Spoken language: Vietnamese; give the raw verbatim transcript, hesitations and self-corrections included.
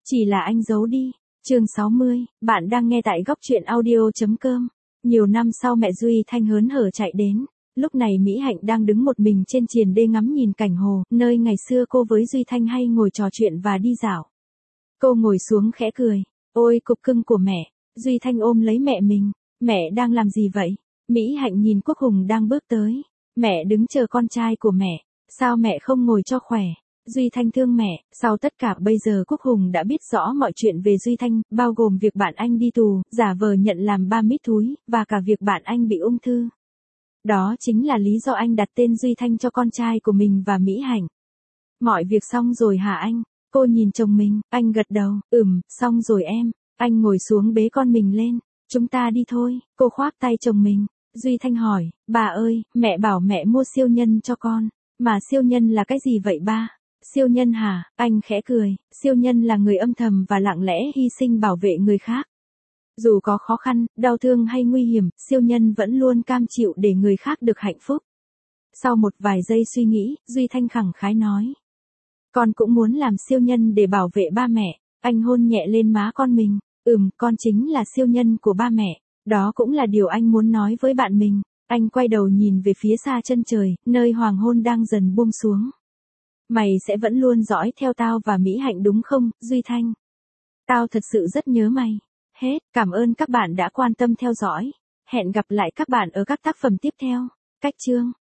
Chỉ là anh giấu đi. Chương sáu mươi, bạn đang nghe tại góc truyện audio.com. Nhiều năm sau mẹ Duy Thanh hớn hở chạy đến. Lúc này Mỹ Hạnh đang đứng một mình trên triền đê ngắm nhìn cảnh hồ, nơi ngày xưa cô với Duy Thanh hay ngồi trò chuyện và đi dạo. Cô ngồi xuống khẽ cười. Ôi cục cưng của mẹ. Duy Thanh ôm lấy mẹ mình. Mẹ đang làm gì vậy? Mỹ Hạnh nhìn Quốc Hùng đang bước tới. Mẹ đứng chờ con trai của mẹ. Sao mẹ không ngồi cho khỏe? Duy Thanh thương mẹ. Sau tất cả bây giờ Quốc Hùng đã biết rõ mọi chuyện về Duy Thanh, bao gồm việc bạn anh đi tù, giả vờ nhận làm ba mít thúi, và cả việc bạn anh bị ung thư. Đó chính là lý do anh đặt tên Duy Thanh cho con trai của mình và Mỹ Hạnh. Mọi việc xong rồi hả anh? Cô nhìn chồng mình, anh gật đầu, ừm, xong rồi em. Anh ngồi xuống bế con mình lên. Chúng ta đi thôi. Cô khoác tay chồng mình. Duy Thanh hỏi, bà ơi, mẹ bảo mẹ mua siêu nhân cho con. Mà siêu nhân là cái gì vậy ba? Siêu nhân hả? Anh khẽ cười. Siêu nhân là người âm thầm và lặng lẽ hy sinh bảo vệ người khác. Dù có khó khăn, đau thương hay nguy hiểm, siêu nhân vẫn luôn cam chịu để người khác được hạnh phúc. Sau một vài giây suy nghĩ, Duy Thanh khẳng khái nói. Con cũng muốn làm siêu nhân để bảo vệ ba mẹ. Anh hôn nhẹ lên má con mình. Ừm, con chính là siêu nhân của ba mẹ. Đó cũng là điều anh muốn nói với bạn mình. Anh quay đầu nhìn về phía xa chân trời, nơi hoàng hôn đang dần buông xuống. Mày sẽ vẫn luôn dõi theo tao và Mỹ Hạnh đúng không, Duy Thanh? Tao thật sự rất nhớ mày. Hết, cảm ơn các bạn đã quan tâm theo dõi. Hẹn gặp lại các bạn ở các tác phẩm tiếp theo. Cách chương